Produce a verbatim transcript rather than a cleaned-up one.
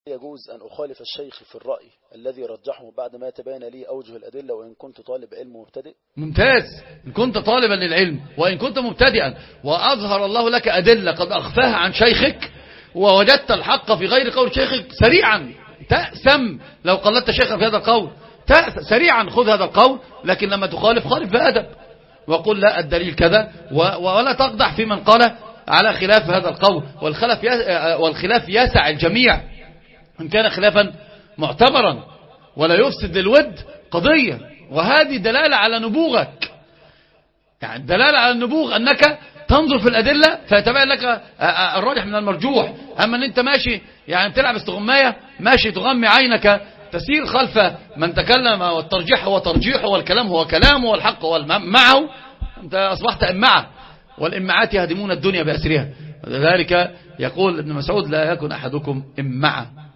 يجوز أن أخالف الشيخ في الرأي الذي رجحه بعد ما تبين لي أوجه الأدلة وإن كنت طالب علم مبتدئ؟ ممتاز. إن كنت طالبا للعلم وإن كنت مبتدئا وأظهر الله لك أدلة قد أخفاها عن شيخك ووجدت الحق في غير قول شيخك، سريعا تأسم لو قلدت شيخك في هذا القول، سريعا خذ هذا القول، لكن لما تخالف خالف بأدب وقل لا الدليل كذا، ولا تقدح في من قال على خلاف هذا القول. والخلاف والخلاف يسع الجميع إن كان خلافا معتبرا ولا يفسد للود قضية. وهذه دلالة على نبوغك، يعني دلالة على النبوغ أنك تنظر في الأدلة فيتبين لك الراجح من المرجوح. أما أن أنت ماشي يعني تلعب استغماية، ماشي تغمي عينك تسير خلف من تكلم، والترجيح هو ترجيحه والكلام هو كلامه والحق هو معه، أنت أصبحت إمعة، والإمعات يهدمون الدنيا بأسرها. لذلك يقول ابن مسعود لا يكن أحدكم إمعة.